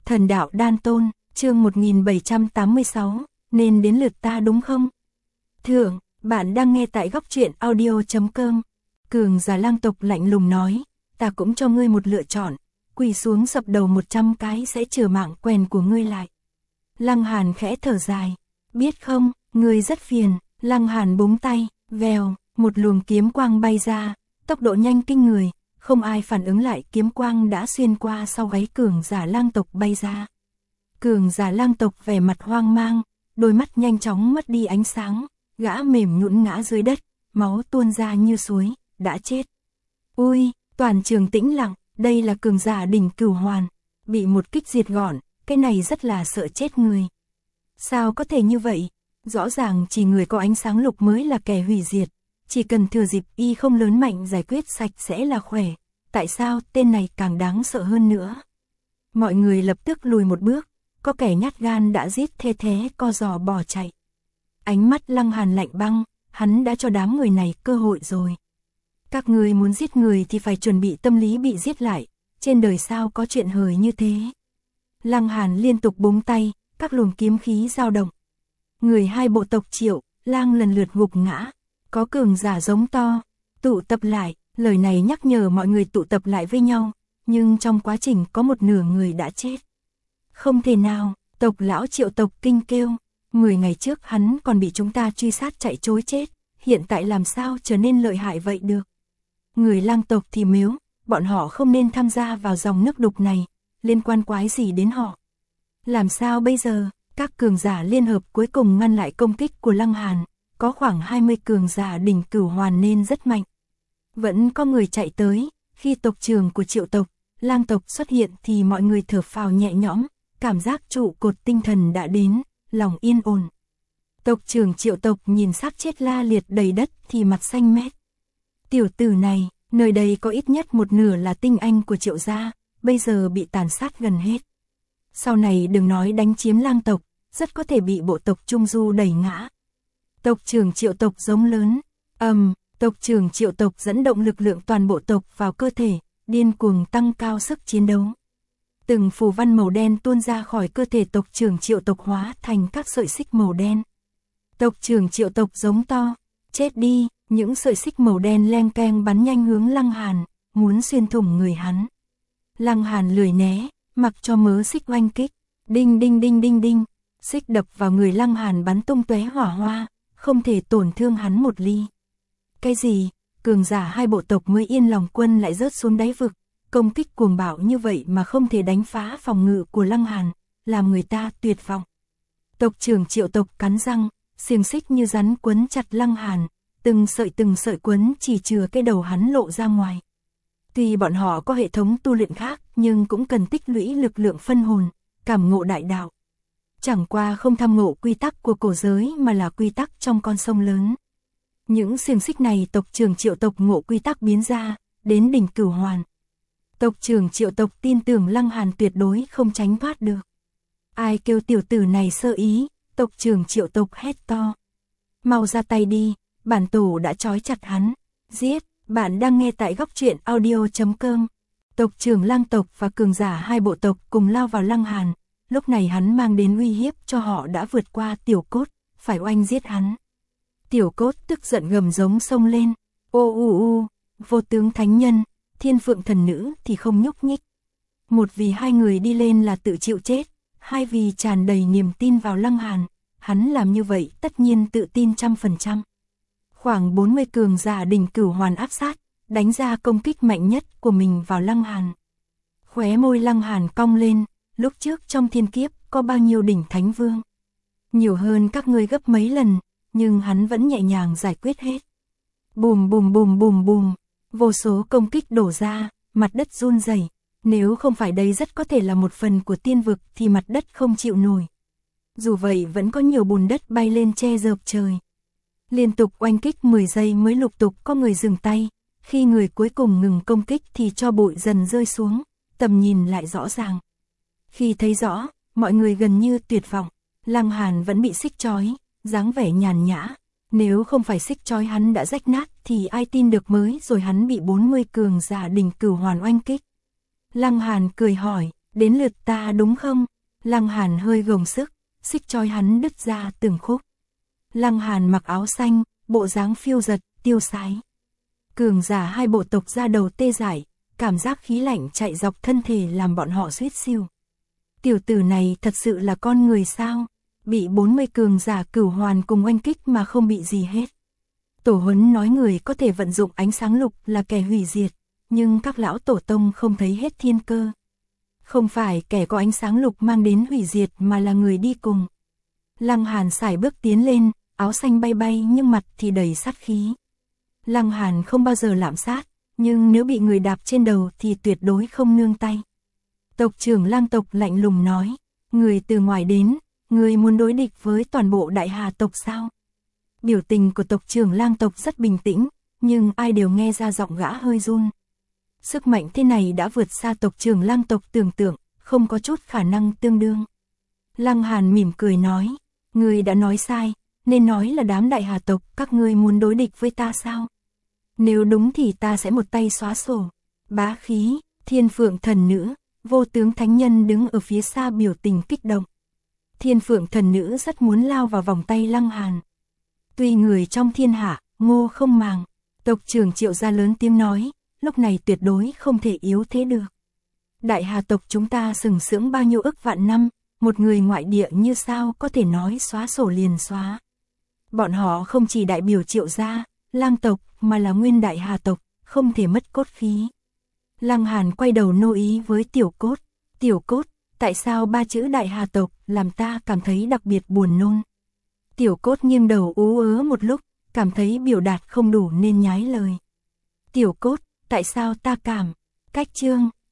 Thần đạo đan tôn, chương 1786, nên đến lượt ta đúng không? Thượng, bạn đang nghe tại góc truyện audio.com. Cường giả lang tộc lạnh lùng nói, ta cũng cho ngươi một lựa chọn, quỳ xuống sập đầu 100 cái sẽ chừa mạng quèn của ngươi lại. Lăng Hàn khẽ thở dài, biết không, ngươi rất phiền. Lăng Hàn búng tay, vèo, một luồng kiếm quang bay ra, tốc độ nhanh kinh người, không ai phản ứng lại, kiếm quang đã xuyên qua sau gáy cường giả lang tộc bay ra. Cường giả lang tộc vẻ mặt hoang mang, đôi mắt nhanh chóng mất đi ánh sáng, gã mềm nhũn ngã dưới đất, máu tuôn ra như suối, đã chết. Ui, toàn trường tĩnh lặng, đây là cường giả đỉnh cửu hoàn, bị một kích diệt gọn, cái này rất là sợ chết người. Sao có thể như vậy? Rõ ràng chỉ người có ánh sáng lục mới là kẻ hủy diệt, chỉ cần thừa dịp y không lớn mạnh giải quyết sạch sẽ là khỏe, tại sao tên này càng đáng sợ hơn nữa? Mọi người lập tức lùi một bước, có kẻ nhát gan đã giết thê thế co giò bỏ chạy. Ánh mắt Lăng Hàn lạnh băng, hắn đã cho đám người này cơ hội rồi. Các người muốn giết người thì phải chuẩn bị tâm lý bị giết lại, trên đời sao có chuyện hời như thế. Lăng Hàn liên tục búng tay, các luồng kiếm khí dao động. Người hai bộ tộc Triệu, Lang lần lượt gục ngã, có cường giả giống to, tụ tập lại, lời này nhắc nhở mọi người tụ tập lại với nhau, nhưng trong quá trình có một nửa người đã chết. Không thể nào, tộc lão Triệu tộc kinh kêu, 10 ngày trước hắn còn bị chúng ta truy sát chạy trối chết, hiện tại làm sao trở nên lợi hại vậy được. Người Lang tộc thì mếu, bọn họ không nên tham gia vào dòng nước đục này, liên quan quái gì đến họ. Làm sao bây giờ? Các cường giả liên hợp cuối cùng ngăn lại công kích của Lăng Hàn, có khoảng 20 cường giả đỉnh cửu hoàn nên rất mạnh. Vẫn có người chạy tới, khi tộc trưởng của Triệu tộc, Lang tộc xuất hiện thì mọi người thở phào nhẹ nhõm, cảm giác trụ cột tinh thần đã đến, lòng yên ổn. Tộc trưởng Triệu tộc nhìn xác chết la liệt đầy đất thì mặt xanh mét. Tiểu tử này, nơi đây có ít nhất một nửa là tinh anh của Triệu gia, bây giờ bị tàn sát gần hết. Sau này đừng nói đánh chiếm Lang tộc, rất có thể bị bộ tộc Trung Du đẩy ngã. Tộc trưởng Triệu tộc giống lớn, tộc trưởng Triệu tộc dẫn động lực lượng toàn bộ tộc vào cơ thể, điên cuồng tăng cao sức chiến đấu. Từng phù văn màu đen tuôn ra khỏi cơ thể tộc trưởng Triệu tộc hóa thành các sợi xích màu đen. Tộc trưởng Triệu tộc giống to, chết đi, những sợi xích màu đen leng keng bắn nhanh hướng Lăng Hàn, muốn xuyên thủng người hắn. Lăng Hàn lười né, mặc cho mớ xích oanh kích, đinh đinh đinh đinh đinh, xích đập vào người Lăng Hàn bắn tung tóe hỏa hoa, không thể tổn thương hắn một ly. Cái gì? Cường giả hai bộ tộc mới yên lòng quân lại rớt xuống đáy vực, công kích cuồng bạo như vậy mà không thể đánh phá phòng ngự của Lăng Hàn, làm người ta tuyệt vọng. Tộc trưởng Triệu tộc cắn răng, xiềng xích như rắn quấn chặt Lăng Hàn, từng sợi quấn chỉ chừa cái đầu hắn lộ ra ngoài. Tuy bọn họ có hệ thống tu luyện khác, nhưng cũng cần tích lũy lực lượng phân hồn, cảm ngộ đại đạo. Chẳng qua không tham ngộ quy tắc của cổ giới mà là quy tắc trong con sông lớn. Những xiềng xích này tộc trưởng Triệu tộc ngộ quy tắc biến ra, đến đỉnh cửu hoàn. Tộc trưởng Triệu tộc tin tưởng Lăng Hàn tuyệt đối không tránh thoát được. Ai kêu tiểu tử này sơ ý, tộc trưởng Triệu tộc hét to. Mau ra tay đi, bản tổ đã trói chặt hắn, giết. Bạn đang nghe tại góc truyện audio.com. Tộc trưởng Lang tộc và cường giả hai bộ tộc cùng lao vào Lăng Hàn, lúc này hắn mang đến uy hiếp cho họ đã vượt qua Tiểu Cốt, phải oanh giết hắn. Tiểu Cốt tức giận gầm giống xông lên, vô tướng thánh nhân, thiên phượng thần nữ thì không nhúc nhích. Một vì hai người đi lên là tự chịu chết, hai vì tràn đầy niềm tin vào Lăng Hàn, hắn làm như vậy tất nhiên tự tin 100%. Khoảng 40 cường giả đỉnh cửu hoàn áp sát, đánh ra công kích mạnh nhất của mình vào Lăng Hàn. Khóe môi Lăng Hàn cong lên, lúc trước trong thiên kiếp có bao nhiêu đỉnh thánh vương. Nhiều hơn các ngươi gấp mấy lần, nhưng hắn vẫn nhẹ nhàng giải quyết hết. Bùm bùm bùm bùm bùm, vô số công kích đổ ra, mặt đất run rẩy. Nếu không phải đây rất có thể là một phần của tiên vực thì mặt đất không chịu nổi. Dù vậy vẫn có nhiều bùn đất bay lên che rợp trời. Liên tục oanh kích 10 giây mới lục tục có người dừng tay, khi người cuối cùng ngừng công kích thì cho bụi dần rơi xuống, tầm nhìn lại rõ ràng. Khi thấy rõ, mọi người gần như tuyệt vọng, Lăng Hàn vẫn bị xích trói, dáng vẻ nhàn nhã, nếu không phải xích trói hắn đã rách nát thì ai tin được mới rồi hắn bị 40 cường giả đỉnh cửu hoàn oanh kích. Lăng Hàn cười hỏi, đến lượt ta đúng không? Lăng Hàn hơi gồng sức, xích chói hắn đứt ra từng khúc. Lăng Hàn mặc áo xanh, bộ dáng phiêu giật, tiêu sái. Cường giả hai bộ tộc ra đầu tê dại, cảm giác khí lạnh chạy dọc thân thể làm bọn họ suýt siêu. Tiểu tử này thật sự là con người sao? Bị 40 cường giả cửu hoàn cùng oanh kích mà không bị gì hết. Tổ huấn nói người có thể vận dụng ánh sáng lục là kẻ hủy diệt, nhưng các lão tổ tông không thấy hết thiên cơ. Không phải kẻ có ánh sáng lục mang đến hủy diệt mà là người đi cùng. Lăng Hàn sải bước tiến lên, áo xanh bay bay nhưng mặt thì đầy sát khí. Lăng Hàn không bao giờ lạm sát, nhưng nếu bị người đạp trên đầu thì tuyệt đối không nương tay. Tộc trưởng Lang tộc lạnh lùng nói, người từ ngoài đến, người muốn đối địch với toàn bộ Đại Hà tộc sao? Biểu tình của tộc trưởng Lang tộc rất bình tĩnh, nhưng ai đều nghe ra giọng gã hơi run. Sức mạnh thế này đã vượt xa tộc trưởng Lang tộc tưởng tượng, không có chút khả năng tương đương. Lăng Hàn mỉm cười nói, người đã nói sai, nên nói là đám Đại Hà tộc các ngươi muốn đối địch với ta sao? Nếu đúng thì ta sẽ một tay xóa sổ. Bá khí, Thiên Phượng thần nữ, Vô tướng thánh nhân đứng ở phía xa biểu tình kích động. Thiên Phượng thần nữ rất muốn lao vào vòng tay Lăng Hàn. Tuy người trong thiên hạ, ngô không màng, tộc trưởng Triệu gia lớn tiếng nói, lúc này tuyệt đối không thể yếu thế được. Đại Hà tộc chúng ta sừng sững bao nhiêu ức vạn năm, một người ngoại địa như sao có thể nói xóa sổ liền xóa. Bọn họ không chỉ đại biểu Triệu gia, Lang tộc mà là nguyên Đại Hà tộc, không thể mất cốt khí. Lăng Hàn quay đầu nô ý với Tiểu Cốt. Tiểu Cốt, tại sao ba chữ Đại Hà tộc làm ta cảm thấy đặc biệt buồn nôn? Tiểu Cốt nghiêng đầu ú ớ một lúc, cảm thấy biểu đạt không đủ nên nhái lời. Tiểu Cốt, tại sao ta cảm? Cách chương